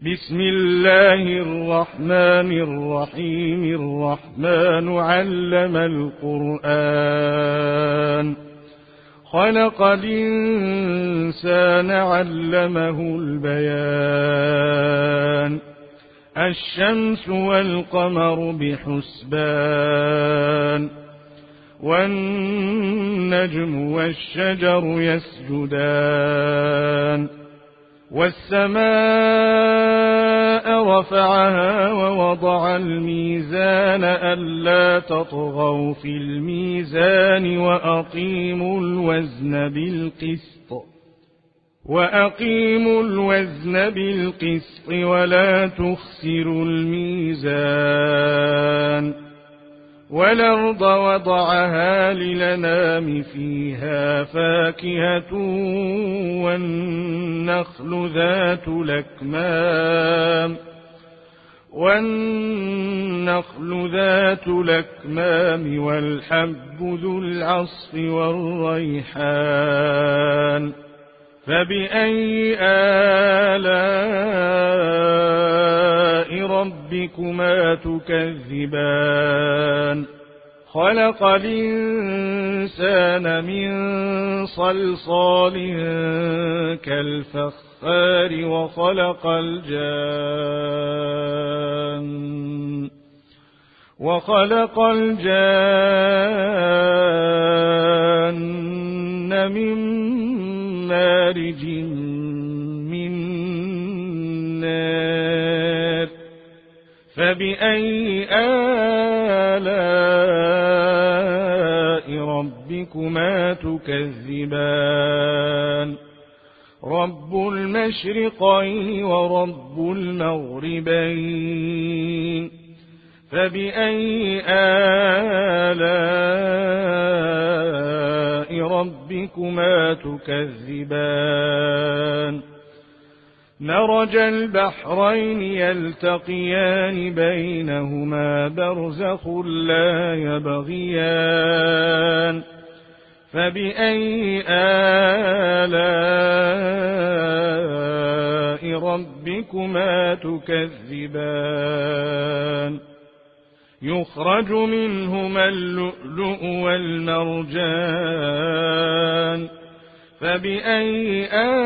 بسم الله الرحمن الرحيم. الرحمن علم القرآن، خلق الإنسان علمه البيان. الشمس والقمر بحسبان، والنجم والشجر يسجدان. والسماء رفعها ووضع الميزان ألا تطغوا في الميزان وأقيموا الوزن بالقسط ولا تخسروا الميزان. والأرض وضعها للأنام فيها فاكهة والنخل ذات الأكمام والحب ذو العصف والريحان. فبأي آلاء ربكما تكذبان؟ خلق الإنسان من صلصال كالفخار وخلق الجان من مارج من نار. فبأي آلاء ربكما تكذبان؟ رب المشرقين ورب المغربين. فبأي آلاء ربكما تكذبان؟ مرج البحرين يلتقيان بينهما برزخ لا يبغيان. فبأي آلاء ربكما تكذبان؟ يخرج منهما اللؤلؤ والمرجان. فبأي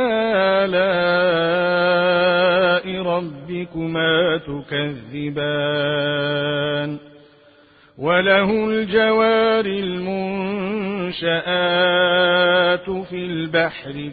آلاء ربكما تكذبان؟ وله الجوار المنشآت في البحر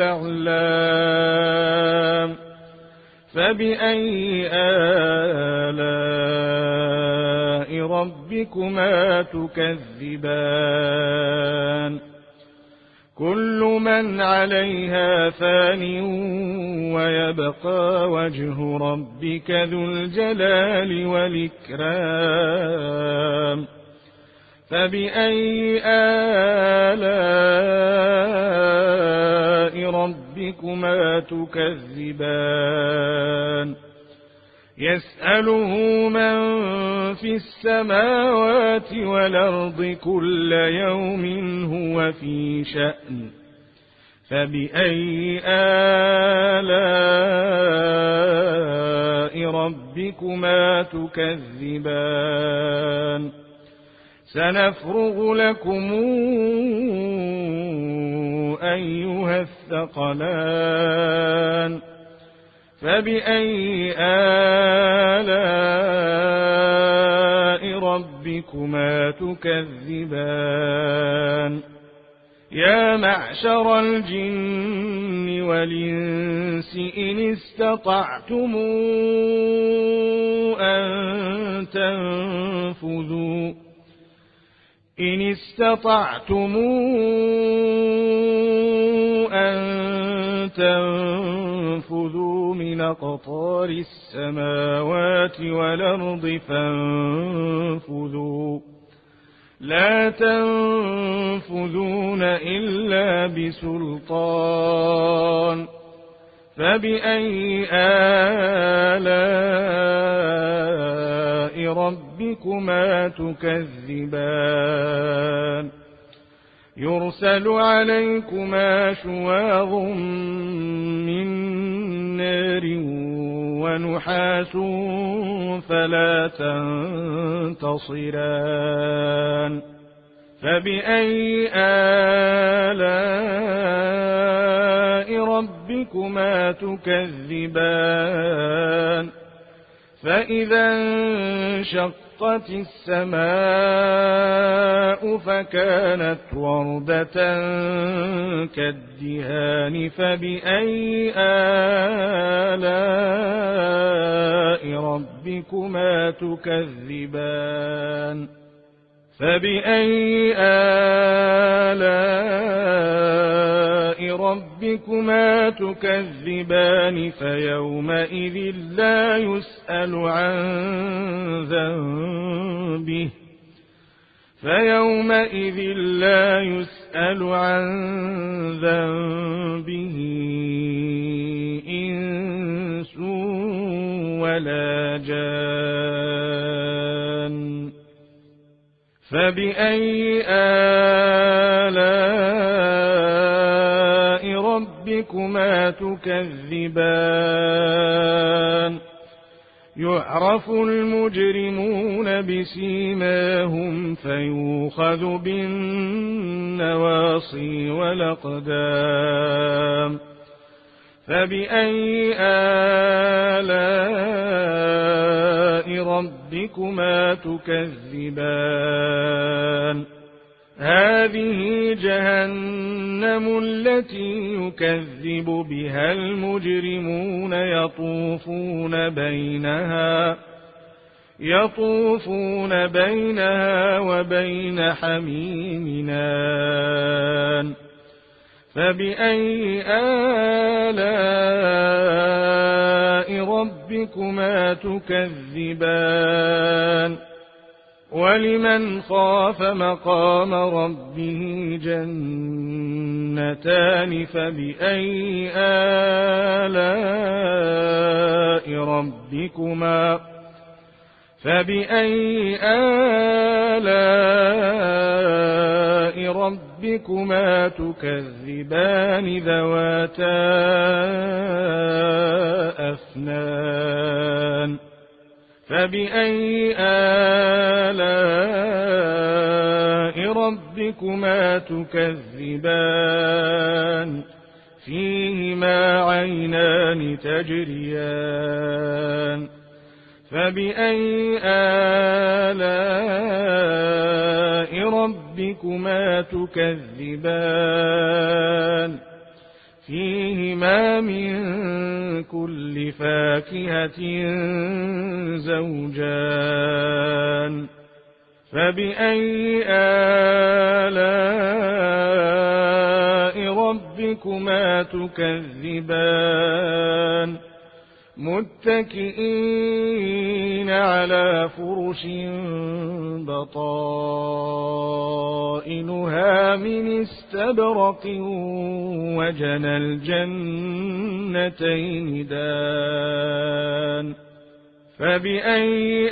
كالأعلام. فبأي آلاء ربكما تكذبان؟ كل من عليها فان ويبقى وجه ربك ذو الجلال والإكرام. فبأي آلاء ربكما تكذبان؟ يسأله من في السماوات والأرض كل يوم هو في شأن. فبأي آلاء ربكما تكذبان؟ سنفرغ لكم أيها الثقلان. فبأي آلاء ربكما تكذبان؟ يا معشر الجن والإنس إن استطعتم أن تنفذوا من أقطار السماوات والأرض فانفذوا، لا تنفذون إلا بسلطان. فبأي آلاء ربكما تكذبان؟ يرسل عليكما شواظ من نار ونحاس فلا تنتصران فبأي آلاء ربكما تكذبان فإذا انشقت السماء فكانت وردة كالدهان فبأي آلاء ربكما تكذبان فبأي آلاء ربكما تكذبان فيومئذ لا يسأل عن ذنبه إنس ولا جان فبأي آلاء ربكما تكذبان يعرف المجرمون بسيماهم فيؤخذ بالنواصي والأقدام فبأي آلاء ربكما تكذبان هذه جهنم التي يكذب بها المجرمون يطوفون بينها وبين حميم آن فبأي آلاء ربكما تكذبان ولمن خاف مقام ربه جنتان فبأي آلاء ربكما تكذبان ذواتا أفنان فبأي آلاء ربكما تكذبان فيهما عينان تجريان فبأي آلاء ربكما تكذبان فيهما من كل فاكهة زوجان فبأي آلاء ربكما تكذبان متكئين على فرش بطائنها من استبرق وجنى الجنتين دان فبأي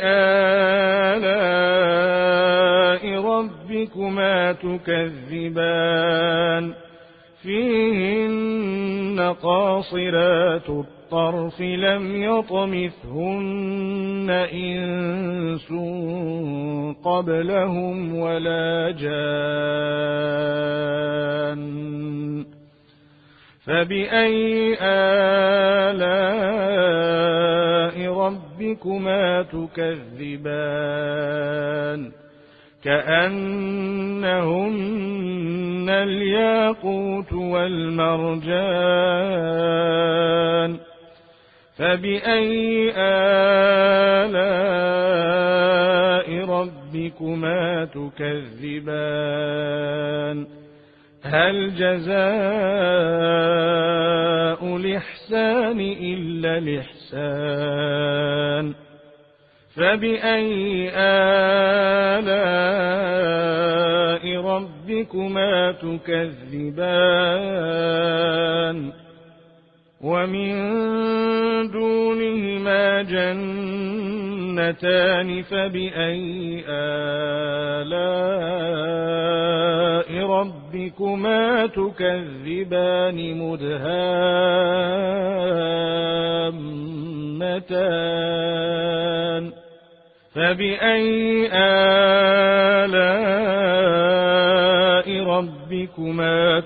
آلاء ربكما تكذبان فيهن قاصرات الطرف لم يطمثهن إنس قبلهم ولا جان فبأي آلاء ربكما تكذبان كأنهن الياقوت والمرجان فبأي آلاء ربكما تكذبان هل جزاء الإحسان إلا الإحسان فبأي آلاء ربكما تكذبان ومن دونهما جنتان فبأي آلاء ربكما تكذبان جنتان فبأي آلاء ربكما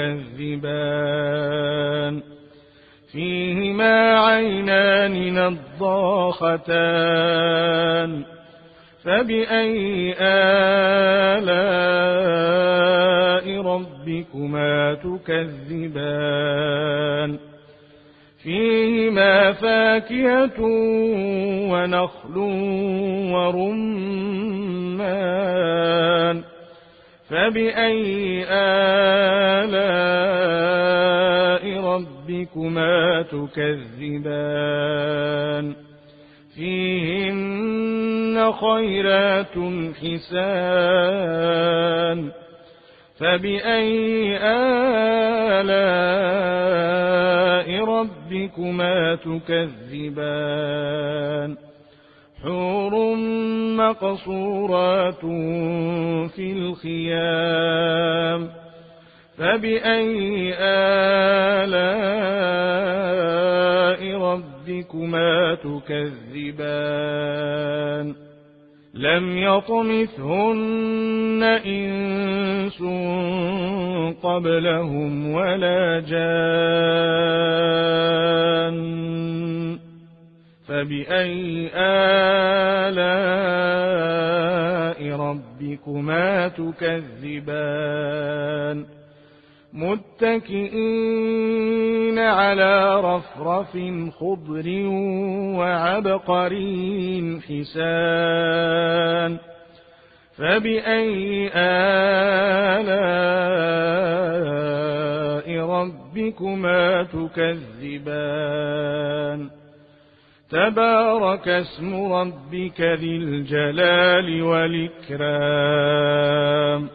تكذبان فيهما عينان نضاختان فبأي آلاء ربكما تكذبان فيهما فاكهة ونخل ورمان فبأي آلاء ربكما تكذبان فيهن خيرات حسان فبأي آلاء ربكما تكذبان حور مقصورات في الخيام فبأي آلاء ربكما تكذبان لم يطمثهن إنس قبلهم ولا جان فبأي آلاء ربكما تكذبان متكئين على رفرف خضر وعبقري حسان فبأي آلاء ربكما تكذبان تبارك اسم ربك ذي الجلال والإكرام